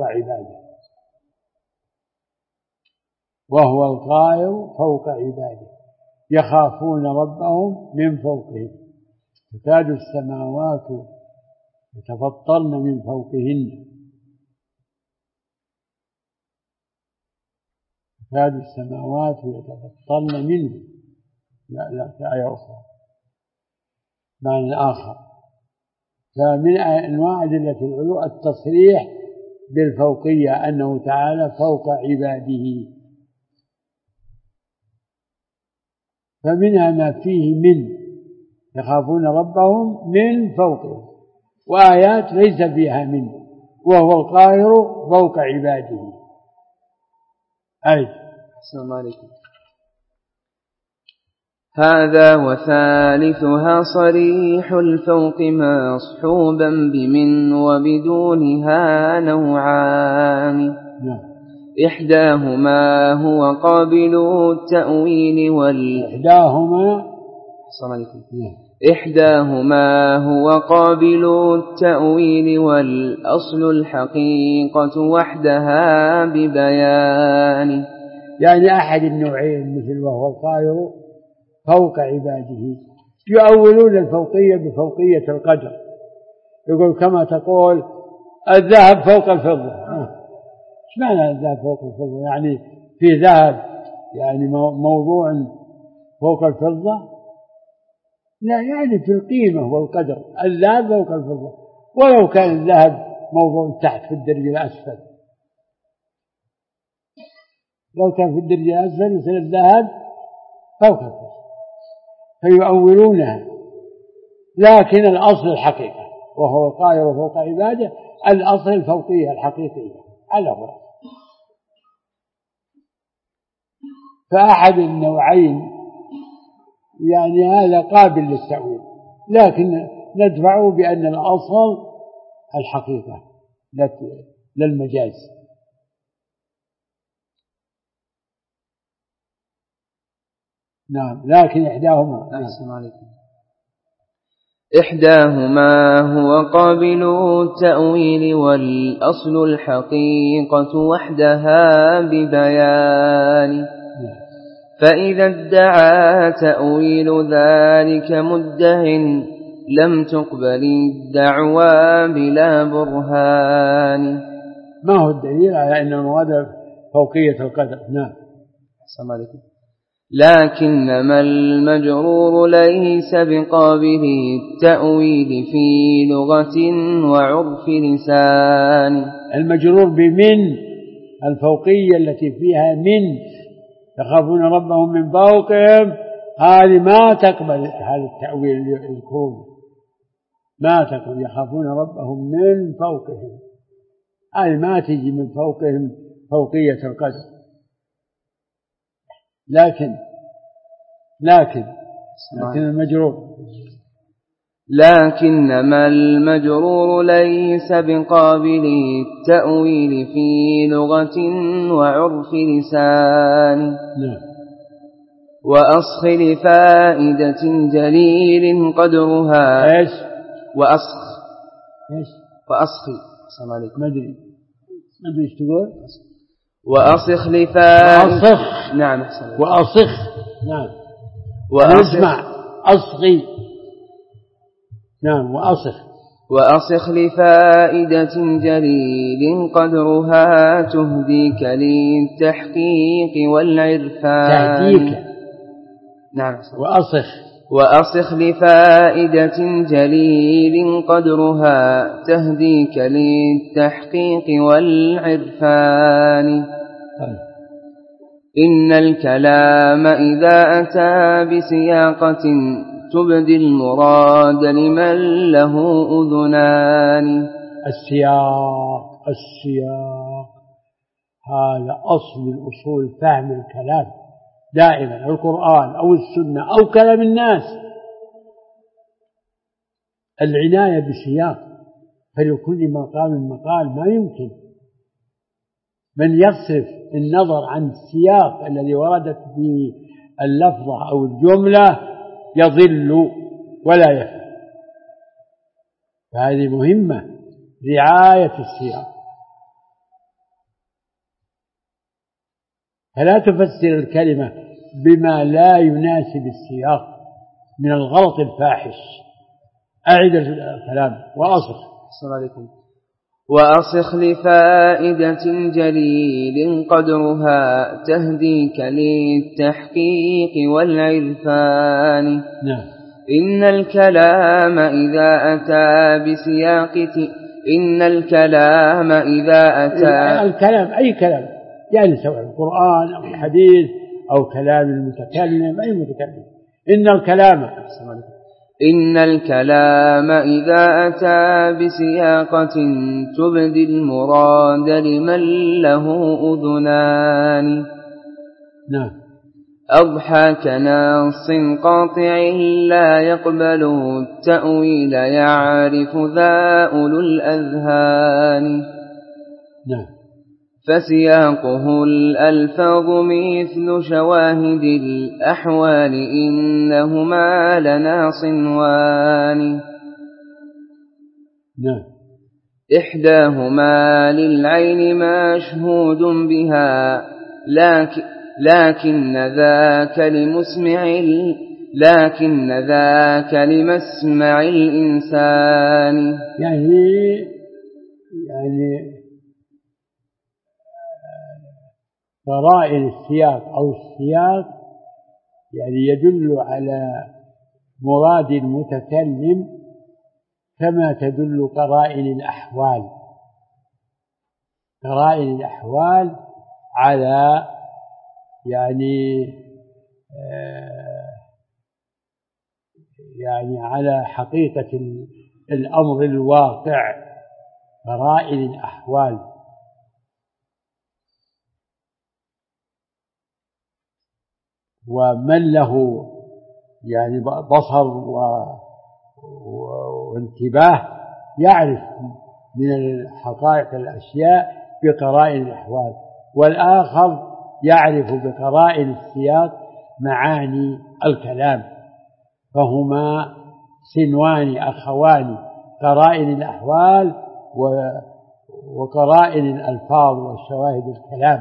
فوق عباده يخافون ربهم من فوقهم، تكاد السماوات يتفطرن من فوقهن، تكاد السماوات يتفطرن منه. لا في آية أخرى معنى آخر. فمن أنواع أدلة العلو التصريح بالفوقية، أنه تعالى فوق عباده، فمنها ما فيه من يخافون ربهم من فوقهم، وآيات ليس فيها من، وهو القاهر فوق عباده. السلام عليكم. هذا وثالثها صريح الفوق مصحوبا بمن وبدونها نوعان. إحداهما هو قابل التأويل إحداهما هو قابل التأويل والأصل الحقيقة وحدها ببيان. يعني أحد النوعين مثل وهو القاهر فوق عباده يؤولون الفوقية بفوقية القدر، يقول كما تقول الذهب فوق الفضة. ايش معنى الذهب فوق الفضة؟ يعني في ذهب يعني موضوع فوق الفضة؟ لا، يعني في القيمة والقدر الذهب فوق الفضة، ولو كان الذهب موضوع تحت في الدرج الأسفل، لو كان في الدرج الأسفل مثل الذهب فوق الفضة، فيؤولونها. لكن الأصل الحقيقة وهو القاهر فوق عباده، الأصل الفوقية الحقيقية على هو. فأحد النوعين يعني هذا قابل للتأويل، لكن ندفعه بأن الأصل الحقيقة للمجاز. نعم لكن إحداهما. أحسن عليكم. إحداهما هو قابل التأويل والأصل الحقيقة وحدها ببيان. فإذا ادعى تأويل ذلك مدع لم تقبل الدعوى بلا برهان. ما هو الدليل على أن المراد فوقية القدر؟ نعم. السلام عليكم. لكنما المجرور ليس بقابل التأويل في لغة وعرف لسان. المجرور بمن، الفوقية التي فيها من، يخافون ربهم من فوقهم، هذه ما تقبل هذا التأويل اللي يذكرونه، ما تقبل. يخافون ربهم من فوقهم، هذه ما تجي من فوقهم فوقية القدر. لكن المجرور، لكنما المجرور ليس بقابل التأويل في لغة وعرف لسان. وأصخ لفائدة جليل قدرها. ايش؟ وأصخ. ايش؟ وأصخ. السلام عليكم. ما ادري ايش تقول. وأصخ لفائدة. وأصخ. نعم. وأصخ. نعم. وأصخ. أصغي. نعم. وأصخ لفائدة جليل قدرها تهديك للتحقيق والعرفان. تهديك. نعم. وأصخ لفائدة جليل قدرها تهديك للتحقيق والعرفان. إن الكلام إذا أتى بسياقة تبدي المراد لمن له أذنان. السياق هذا أصل من أصول فهم الكلام دائما، القرآن أو السنة أو كلام الناس، العناية بسياق، فلكل مقام مقال. ما يمكن من يصرف النظر عن السياق الذي وردت به اللفظة أو الجملة يضل ولا يفهم. فهذه مهمة، رعاية السياق. فلا تفسر الكلمة بما لا يناسب السياق من الغلط الفاحش. أعد الكلام. وأصخ لفائدة جليل قدرها تهديك للتحقيق والعرفان. نعم. إن الكلام إذا أتى بسياق الكلام أي كلام، يعني سواء القرآن أو الحديث أو كلام المتكلم، أي متكلم. إن الكلام إذا أتى بسياقة تبدي المراد لمن له أذنان. نعم. أضحى كنص قاطع لا يقبل التأويل يعرف ذا أولو الأذهان. نعم. فسياقه الألفاظ مثل شواهد الأحوال إنهما لنا صنوان. نعم. إحداهما للعين مشهود بها لكن ذاك لمسمع الإنسان. يعني قرائن السياق أو السياق يعني يدل على مراد المتكلم كما تدل قرائن الأحوال على على حقيقة الأمر الواقع. قرائن الأحوال. ومن له بصر وانتباه يعرف من حقائق الأشياء بقرائن الأحوال، والآخر يعرف بقرائن السياق معاني الكلام، فهما سنوان أخوان: قرائن الأحوال وقرائن الألفاظ وشواهد الكلام.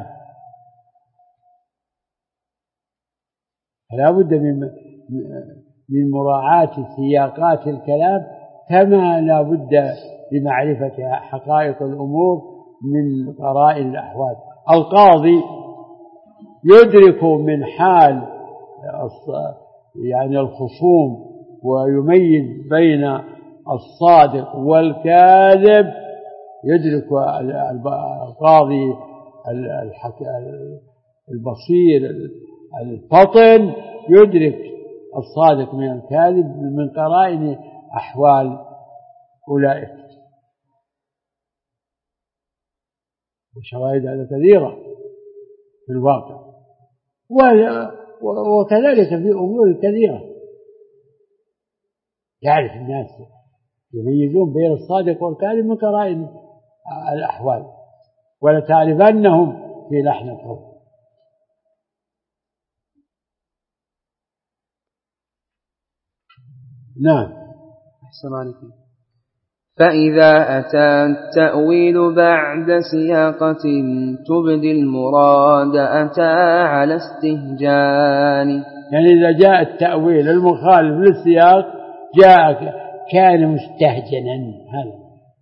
فلا بد من مراعاة سياقات الكلام، كما لا بد لمعرفة حقائق الأمور من قرائن الأحوال. القاضي يدرك من حال يعني الخصوم ويميز بين الصادق والكاذب، يدرك القاضي البصير الفطن يدرك الصادق من الكاذب من قرائن أحوال أولئك. وشواهد هذا كثيرة في الواقع، وكذلك في أمور كثيرة يعرف الناس يميزون بين الصادق والكاذب من قرائن الأحوال، ولتعرفنهم في لحن القول. نعم. أحسن عليكم. فإذا أتى التأويل بعد سياقة تبدي المراد أتى على استهجان. يعني إذا جاء التأويل المخالف للسياق كان مستهجنا. هذا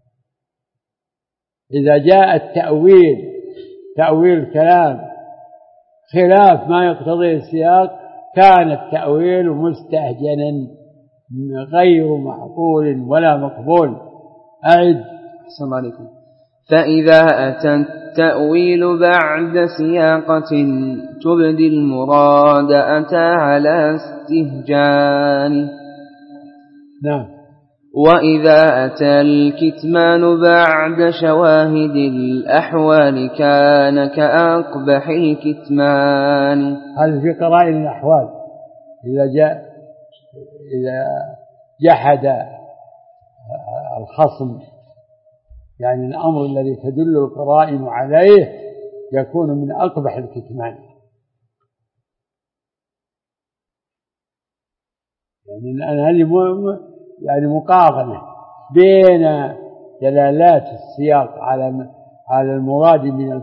إذا جاء التأويل تأويل الكلام خلاف ما يقتضيه السياق كان التأويل مستهجنا غير معقول ولا مقبول. أعد. أحسن عليكم. فإذا أتى التأويل بعد سياقة تبدي المراد أتى على استهجان. نعم. وإذا أتى الكتمان بعد شواهد الأحوال كان كأقبح الكتمان. هذا في قرائن الأحوال. إذا جحد الخصم يعني الأمر الذي تدل القرائن عليه يكون من أقبح الكتمان. يعني هذه يعني مقارنة بين دلالات السياق على المراد من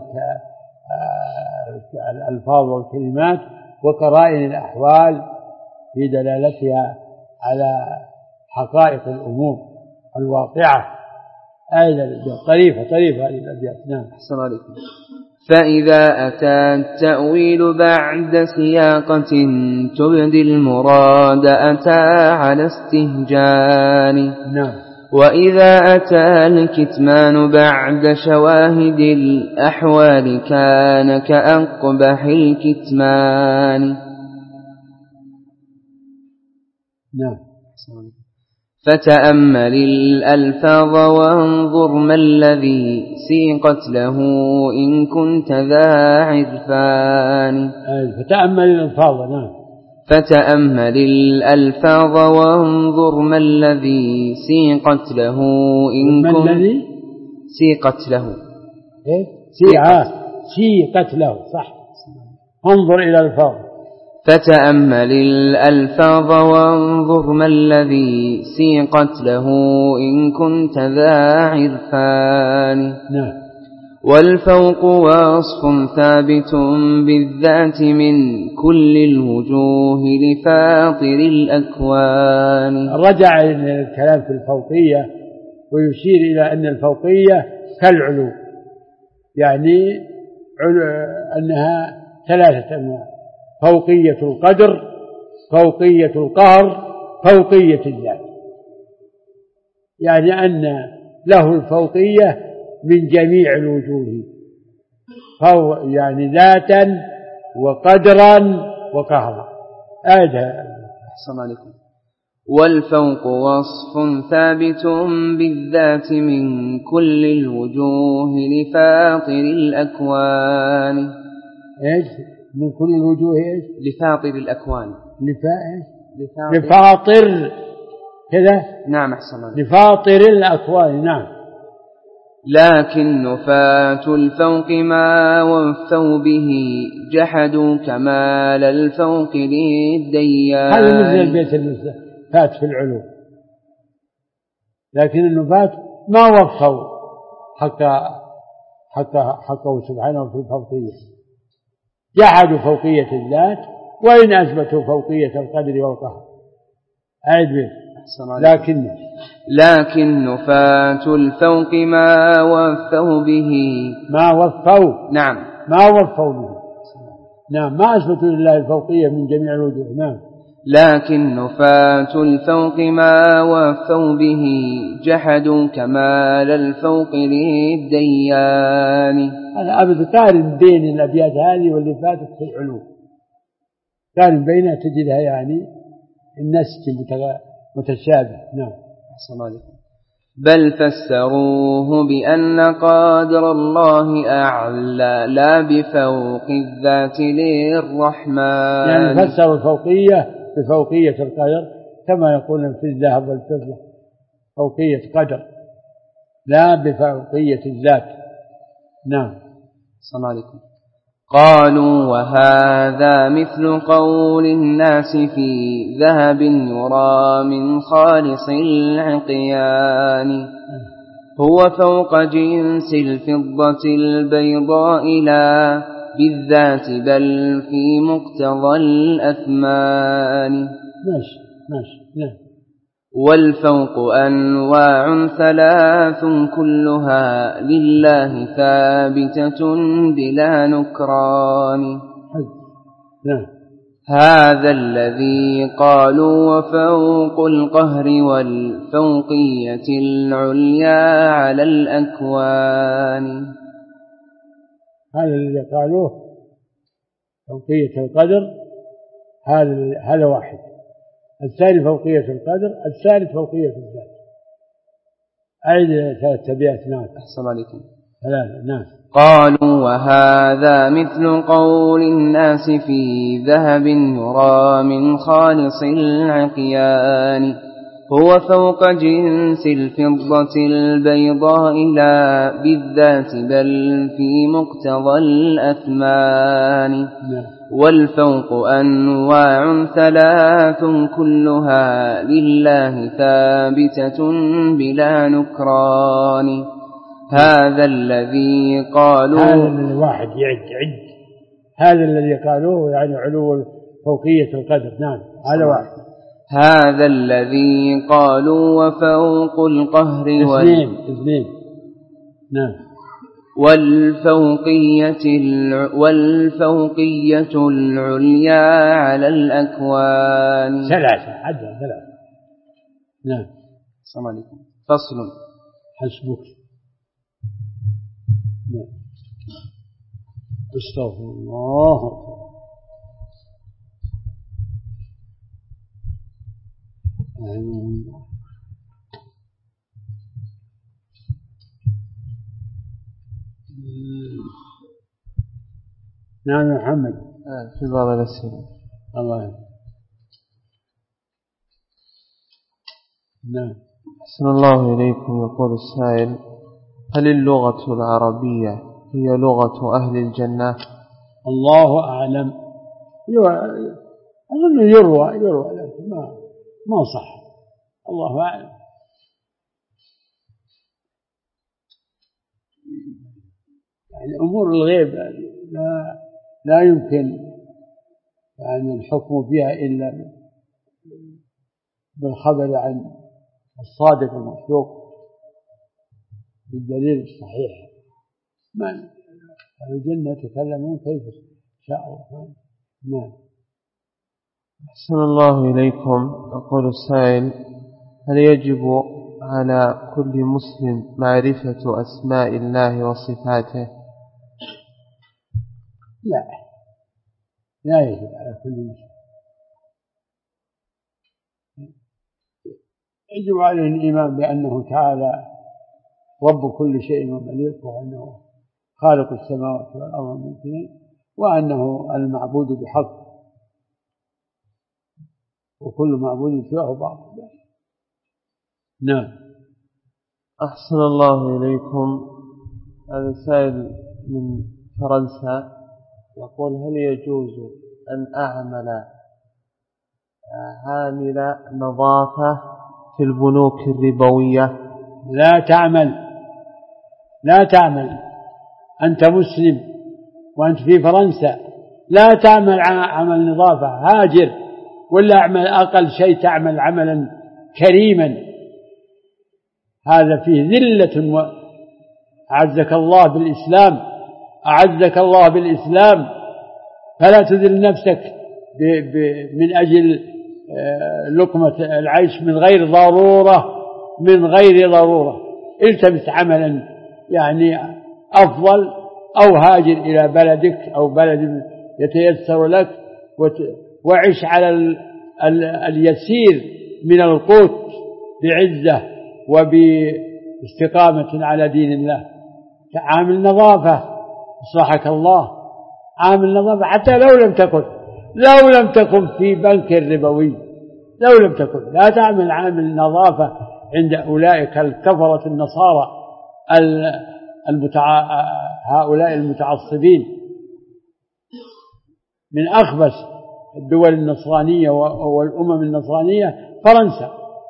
الألفاظ والكلمات وقرائن الأحوال في دلالتها على حقائق الأمور الواقعة. أيضا طريفة هذه الأبيات. نعم. أحسن عليكم. فإذا أتى التأويل بعد سياقة تبدي المراد أتى على استهجان. نعم. وإذا أتى الكتمان بعد شواهد الأحوال كان كأقبح الكتمان. نعم. فتأمل الألفاظ وانظر ما الذي سيقت له إن كنت ذا عرفان. فتأمل الألفاظ. نعم. فتأمل الألفاظ وانظر ما الذي سيقت له إن كنت سيقت له. سيقت له. صح. انظر إلى الألفاظ. فتأمل الألفاظ وانظر ما الذي سيقت له إن كنت ذا عرفان. نعم. والفوق وصف ثابت بالذات من كل الوجوه لفاطر الأكوان. رجع إلى الكلام في الفوقية ويشير إلى أن الفوقية كالعلو، يعني أنها ثلاثة أنواع: فوقية القدر، فوقية القهر، فوقية الذات. يعني أن له الفوقية من جميع الوجوه، يعني ذاتا وقدرا وقهرا. أحسن عليكم. والفوق وصف ثابت بالذات من كل الوجوه لفاطر الأكوان. من كل الوجوه لفاطر الأكوان. لفاطر كذا. نعم. أحسن عليكم. لفاطر الأكوان. نعم. لكن نفاة الفوق ما وفوا به جحدوا كمال الفوق للديان. هذا مثل البيت الفات في العلو، لكن النفاة ما وفوا حقه سبحانه في الفوقية، جحدوا فوقية الذات وإن أثبتوا فوقية القدر والقهر. أعد به. لكن نفاة الفوق ما وفوا به نعم ما وفوا به نعم ما أثبتوا لله الفوقية من جميع الوجوه. نعم لكن نفاة الفوق ما وفوا به جحدوا كمال الفوق للديان. أنا أبدا قارن بين الأبيات هذه واللي فاتت في العلو، قارن بينها تجدها يعني النسج متشابه. نعم. بل فسروه بأن قادر الله أعلى لا بفوق الذات للرحمن. يعني فسروا الفوقية بفوقية القدر كما يقولون في الذهب والفضة، فوقية قدر لا بفوقية الذات. نعم. السلام عليكم. قالوا وهذا مثل قول الناس في ذهب يرى من خالص العقيان هو فوق جنس الفضة البيضاء لا بالذات بل في مقتضى الأثمان. ماشي. نعم. والفوق أنواع ثلاث كلها لله ثابتة بلا نكران. هذا الذي قالوا وفوق القهر والفوقية العليا على الأكوان. هذا الذي قالوه فوقية القدر هذا واحد، الثاني فوقية القدر، الثالث فوقية الذات. أعيد 3 أبيات. نعم. أحسن عليكم. 3. نعم. قالوا وهذا مثل قول الناس في ذهب يرى من خالص العقيان هو فوق جنس الفضة البيضاء لا بالذات بل في مقتضى الأثمان. والفوق أنواع ثلاث كلها لله ثابتة بلا نكران. هذا الذي قالوا هذا الواحد يعد هذا الذي قالوه يعني علو فوقية القدر. نعم هذا واحد. هذا الذي قالوا وفوق القهر اثنين. نعم. والفوقية العليا على الأكوان. 3. عدها 3. نعم. السلام عليكم. فصل. حسبك. نعم. استغفر الله. نعم يا محمد. في بعض الأسئلة. الله يعلم. نعم. أحسن الله إليكم. يقول السائل: هل اللغة العربية هي لغة أهل الجنة؟ الله أعلم. أظن يروى لكن ما صح. الله أعلم. يعني أمور الغيب لا يمكن يعني الحكم فيها إلا بالخبر عن الصادق المصدوق بالدليل الصحيح. من أهل الجنة يتكلمون كيف شاء الله. نعم. أحسن الله إليكم. يقول السائل: هل يجب على كل مسلم معرفة أسماء الله وصفاته؟ لا يجب على كل مسلم. يجب عليه الإيمان بأنه تعالى رب كل شيء ومليكه، وأنه خالق السماوات والأرض والملكين، وأنه المعبود بحق، وكل معبود سواه باطل. نعم. أحسن الله إليكم. هذا سائل من فرنسا يقول: هل يجوز أن أعمل عامل نظافة في البنوك الربوية؟ لا تعمل. أنت مسلم وأنت في فرنسا، لا تعمل عمل نظافة، هاجر، ولا أعمل أقل شيء تعمل عملا كريما. هذا فيه ذلة. أعزك الله بالإسلام، فلا تذل نفسك من أجل لقمة العيش من غير ضرورة. التمس عملا يعني أفضل، أو هاجر إلى بلدك أو بلد يتيسر لك، وعش على اليسير من القوت بعزة وباستقامة على دين الله. عامل نظافة أصلحك الله، عامل نظافة حتى لو لم تكن في بنك ربوي، لا تعمل عامل نظافة عند أولئك الكفرة النصارى هؤلاء المتعصبين من أخبث الدول النصرانية والأمم النصرانية فرنسا.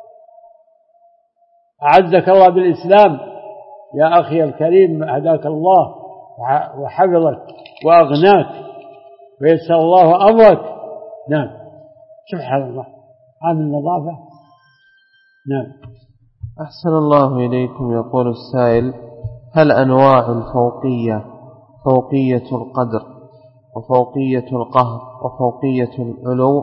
أعزك الله بالإسلام يا أخي الكريم، هداك الله وحفظك وأغناك ويسر الله أمرك. نعم، سبحان الله، عامل نظافة. نعم. أحسن الله إليكم. يقول السائل: هل أنواع الفوقية فوقية القدر وفوقية القهر وفوقية العلو؟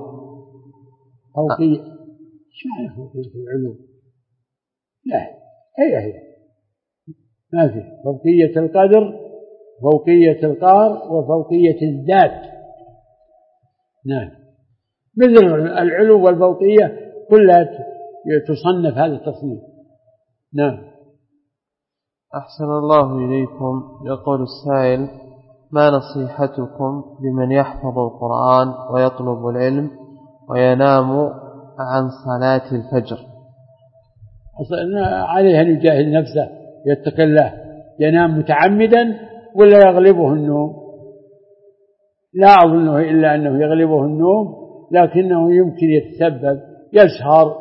شو معنى فوقية العلو؟ لا، هي ما في فوقية القدر، فوقية القهر، وفوقية الذات. نعم، مثل العلو والفوقية كلها تصنف هذا التصنيف. نعم. أحسن الله إليكم. يقول السائل: ما نصيحتكم لمن يحفظ القرآن ويطلب العلم وينام عن صلاة الفجر؟ عليه أن يجاهد نفسه، يتقي الله. ينام متعمدا ولا يغلبه النوم؟ لا أظنه إلا أنه يغلبه النوم، لكنه يمكن يتسبب، يسهر،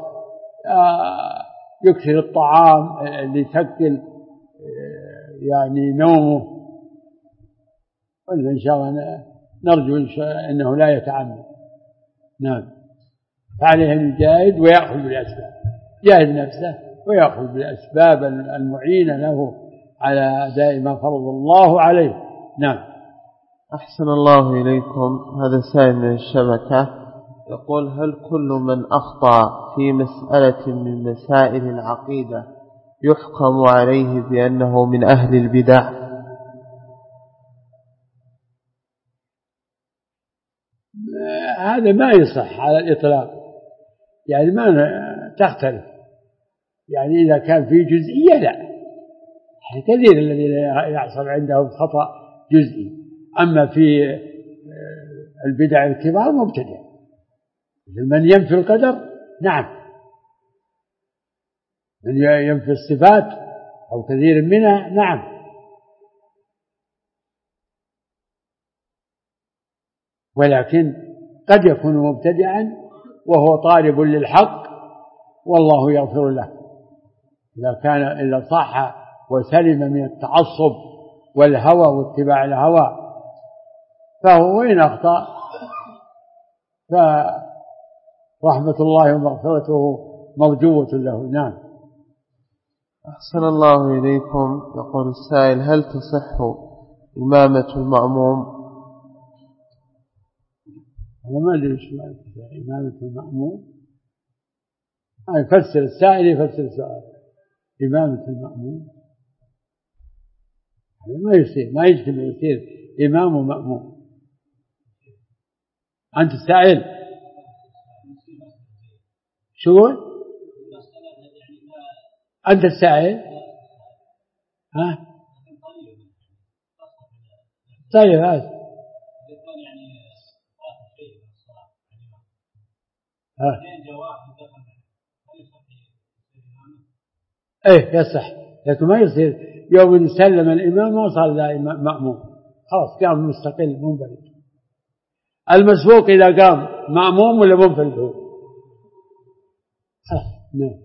يكثر الطعام اللي يثقل يعني نومه، وإن شاء الله نرجو أنه لا يتعمد. نعم، فعليه أن يجاهد ويأخذ بالأسباب، يجاهد نفسه ويأخذ بالأسباب المعينة له على أداء ما فرض الله عليه. نعم. أحسن الله إليكم. هذا سائل من الشبكة يقول: هل كل من أخطأ في مسألة من مسائل العقيدة يحكم عليه بأنه من أهل البدع؟ هذا ما يصح على الإطلاق، يعني ما تختلف. يعني إذا كان في جزئية لا، يعني كثير الذين يحصل عندهم خطأ جزئي. أما في البدع الكبار مبتدع، من ينفي القدر، نعم، من ينفي الصفات أو كثير منها، نعم. ولكن قد يكون مبتدعا وهو طالب للحق والله يغفر له، إذا صح وسلم من التعصب والهوى واتباع الهوى، فهو وإن أخطأ فرحمة الله ومغفرته مرجوة له. نعم. أحسن الله إليكم. يقول السائل: هل تصح إمامة المأموم؟ أنا ما أدري إيش معنى إمامة المأموم. يفسر السائل، يفسر السؤال. إمامة المأموم ما يصير، ما يجتمع يصير إمام ومأموم. أنت السائل شو؟ أنت السائل؟ ها؟ طيب هذا ايه يصح، لكن ما يصير يوم سلم الإمام ما صلى مأموم، خلاص قام مستقل منفرد. المسبوق إذا قام مأموم ولا منفرد هو؟ نعم.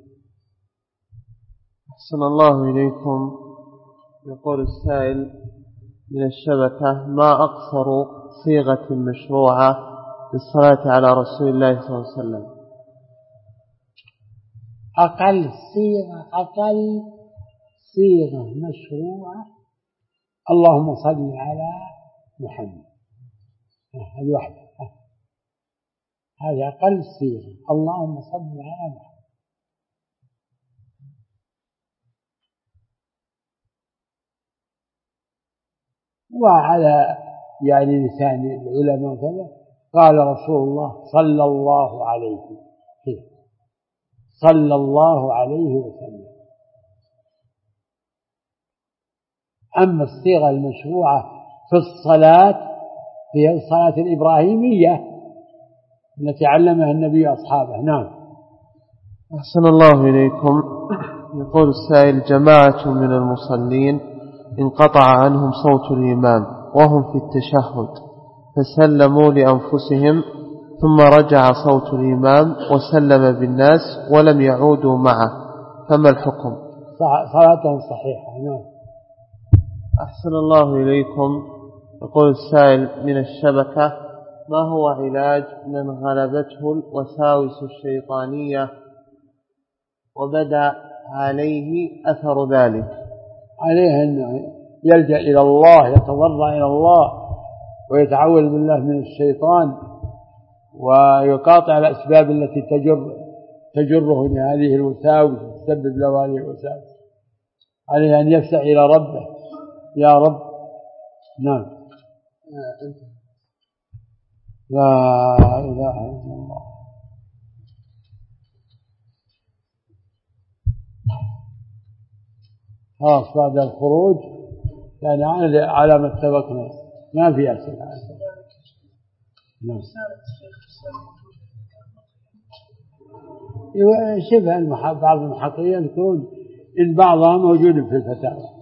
أحسن الله إليكم. يقول السائل من الشبكة: ما أقصر صيغة مشروعة للصلاة على رسول الله صلى الله عليه وسلم؟ أقل صيغة مشروعة اللهم صل على محمد، هذه واحدة، هذه أقل صيغة، اللهم صل على محمد. وعلى يعني لسان العلماء كذا قال رسول الله صلى الله عليه صلى الله عليه وسلم. أما الصيغة المشروعة في الصلاة هي الصلاة الإبراهيمية التي علمها النبي أصحابه. نعم. أحسن الله إليكم. يقول السائل: جماعة من المصلين انقطع عنهم صوت الإمام وهم في التشهد فسلموا لأنفسهم، ثم رجع صوت الإمام وسلم بالناس ولم يعودوا معه، فما الحكم؟ صلاتهم صحيحة. نعم. أحسن الله إليكم. يقول السائل من الشبكة: ما هو علاج من غلبته الوساوس الشيطانية وبدأ عليه أثر ذلك؟ عليه أن يلجأ إلى الله، يتضرع إلى الله ويتعوذ بالله من الشيطان، ويقاطع الأسباب التي تجره لهذه الوساوس تسبب له هذه الوساوس. عليه أن يفزع إلى ربه: يا رب. نعم. لا إله إلا الله. خلاص بعد الخروج يعني على ما اتفقنا ما في أسئلة. نعم. شبه بعض المحققين يذكرون إن بعضها موجود في الفتاوى.